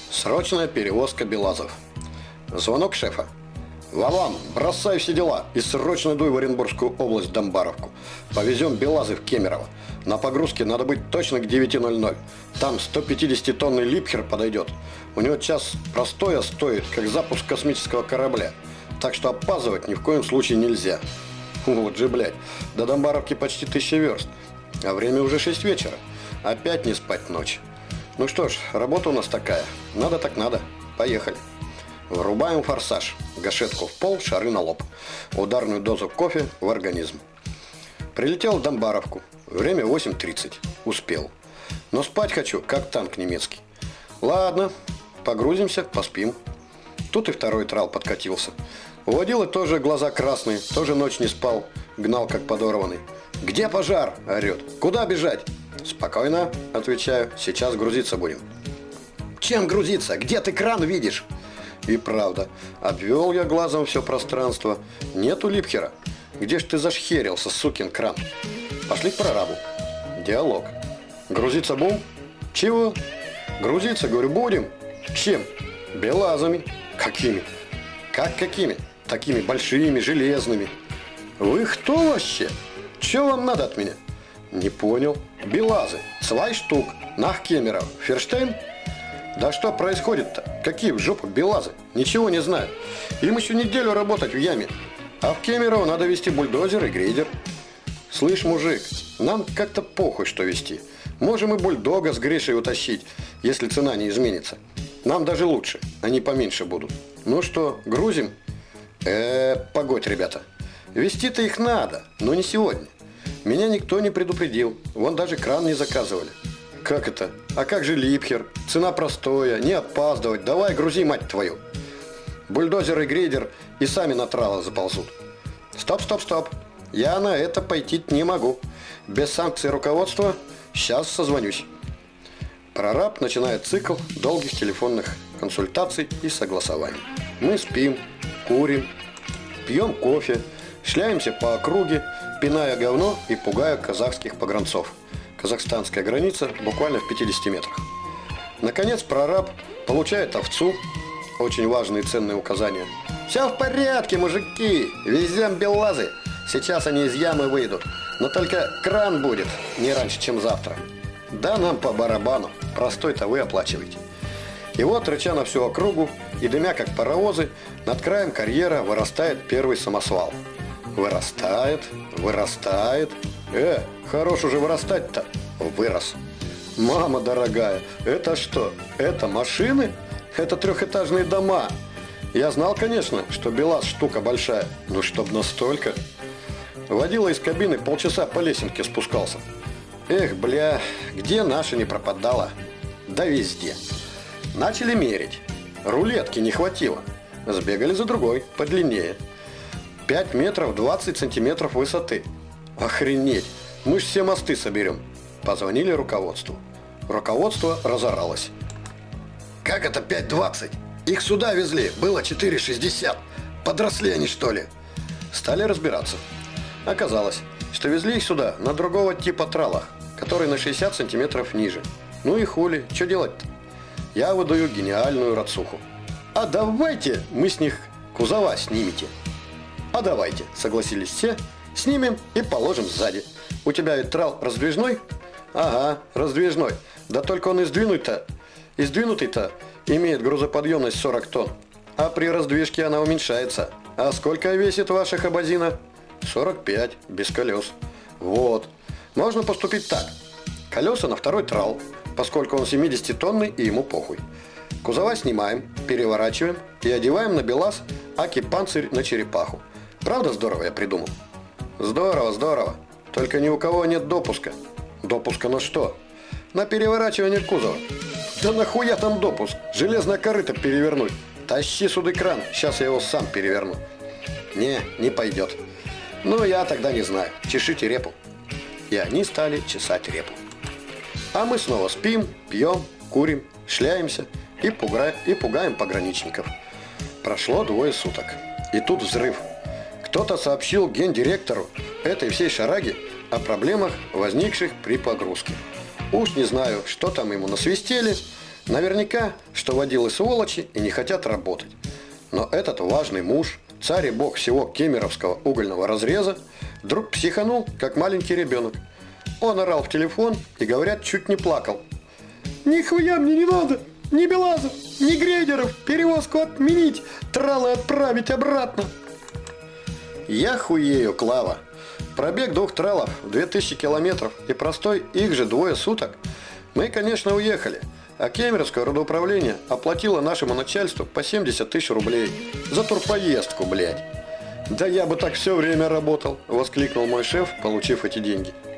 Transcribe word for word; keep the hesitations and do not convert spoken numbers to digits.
Срочная перевозка БелАЗов. Звонок шефа. Вован, бросай все дела и срочно дуй в Оренбургскую область, Домбаровку. Повезем БелАЗы в Кемерово. На погрузке надо быть точно к девяти ноль-ноль. Там сто пятидесятитонный Липхер подойдет. У него час простоя стоит, как запуск космического корабля. Так что опаздывать ни в коем случае нельзя. Вот же, блядь, до Домбаровки почти тысяча верст. А время уже шесть вечера. Опять не спать ночь. Ну что ж, работа у нас такая. Надо так надо. Поехали. Врубаем форсаж. Гашетку в пол, шары на лоб. Ударную дозу кофе в организм. Прилетел в Домбаровку. Время восемь тридцать. Успел. Но спать хочу, как танк немецкий. Ладно, погрузимся, поспим. Тут и второй трал подкатился. У водилы тоже глаза красные, тоже ночь не спал. Гнал как подорванный. «Где пожар?» – орет. «Куда бежать?» «Спокойно», – отвечаю, – «сейчас грузиться будем». «Чем грузиться? Где ты кран видишь?» И правда, обвел я глазом все пространство. Нету Липхера. Где ж ты зашхерился, сукин кран? Пошли к прорабу. Диалог. Грузиться будем? Чего? Грузиться, говорю, будем. Чем? БелАЗами. Какими? Как какими? Такими большими, железными. Вы кто вообще? Че вам надо от меня? Не понял. БелАЗы. Свай штук. Нах Кемеров. Ферштейн? Да что происходит-то? Какие в жопу БелАЗы? Ничего не знаю. Им еще неделю работать в яме. А в Кемерово надо везти бульдозер и грейдер. Слышь, мужик, нам как-то похуй, что везти. Можем и бульдога с Гришей утащить, если цена не изменится. Нам даже лучше, они поменьше будут. Ну что, грузим? Э, погодь, ребята. Везти-то их надо, но не сегодня. Меня никто не предупредил. Вон даже кран не заказывали. Как это? А как же Липхер? Цена простоя, не опаздывать. Давай грузи, мать твою. Бульдозер и грейдер и сами на трало заползут. Стоп, стоп, стоп. Я на это пойти не могу. Без санкций руководства сейчас созвонюсь. Прораб начинает цикл долгих телефонных консультаций и согласований. Мы спим, курим, пьем кофе, шляемся по округе, пиная говно и пугая казахских погранцов. Казахстанская граница буквально в пятидесяти метрах. Наконец прораб получает овцу. Очень важные и ценные указания. Все в порядке, мужики. Везем БелАЗы. Сейчас они из ямы выйдут. Но только кран будет не раньше, чем завтра. Да нам по барабану. Простой-то вы оплачиваете. И вот, рыча на всю округу и дымя как паровозы, над краем карьера вырастает первый самосвал. Вырастает, вырастает. Э, хорош уже вырастать-то. Вырос. Мама дорогая, это что? Это машины? Это трехэтажные дома. Я знал, конечно, что БелАЗ штука большая, но чтоб настолько. Водила из кабины полчаса по лесенке спускался. Эх, бля, где наша не пропадала? Да везде. Начали мерить. Рулетки не хватило. Сбегали за другой, подлиннее. пять метров двадцать сантиметров высоты. Охренеть, мы ж все мосты соберем. Позвонили руководству. Руководство разоралось. Как это пять двадцать? Их сюда везли, было четыре шестьдесят. Подросли они, что ли? Стали разбираться. Оказалось, что везли их сюда на другого типа тралах, который на шестьдесят сантиметров ниже. Ну и хули, что делать-то? Я выдаю гениальную рацуху. А давайте мы с них кузова снимете. А давайте, согласились все, снимем и положим сзади. У тебя ведь трал раздвижной? Ага, раздвижной. Да только он и сдвинуть-то, и сдвинутый-то имеет грузоподъемность сорок тонн. А при раздвижке она уменьшается. А сколько весит ваша хабазина? сорок пять, без колес. Вот. Можно поступить так. Колеса на второй трал, поскольку он семидесятитонный и ему похуй. Кузова снимаем, переворачиваем и одеваем на БелАЗ аки-панцирь на черепаху. Правда здорово я придумал? Здорово, здорово. Только ни у кого нет допуска. Допуска на что? На переворачивание кузова. Да нахуя там допуск? Железное корыто перевернуть. Тащи сюда кран, сейчас я его сам переверну. Не, не пойдет. Ну, я тогда не знаю. Чешите репу. И они стали чесать репу. А мы снова спим, пьем, курим, шляемся и пугаем, и пугаем пограничников. Прошло двое суток. И тут взрыв. Кто-то сообщил гендиректору этой всей шараги о проблемах, возникших при погрузке. Уж не знаю, что там ему насвистели, Наверняка, что водилы сволочи и не хотят работать. Но этот важный муж, царь и бог всего кемеровского угольного разреза, вдруг психанул, как маленький ребенок. Он орал в телефон и, говорят, чуть не плакал. «Нихуя мне не надо! Ни Белазов, ни Грейдеров! Перевозку отменить! Тралы отправить обратно!» Я хуею, Клава. Пробег двух тралов в две тысячи километров и простой их же двое суток. Мы, конечно, уехали, а Кемеровское родоуправление оплатило нашему начальству по семьдесят тысяч рублей за турпоездку, блядь. «Да я бы так все время работал!» – воскликнул мой шеф, получив эти деньги.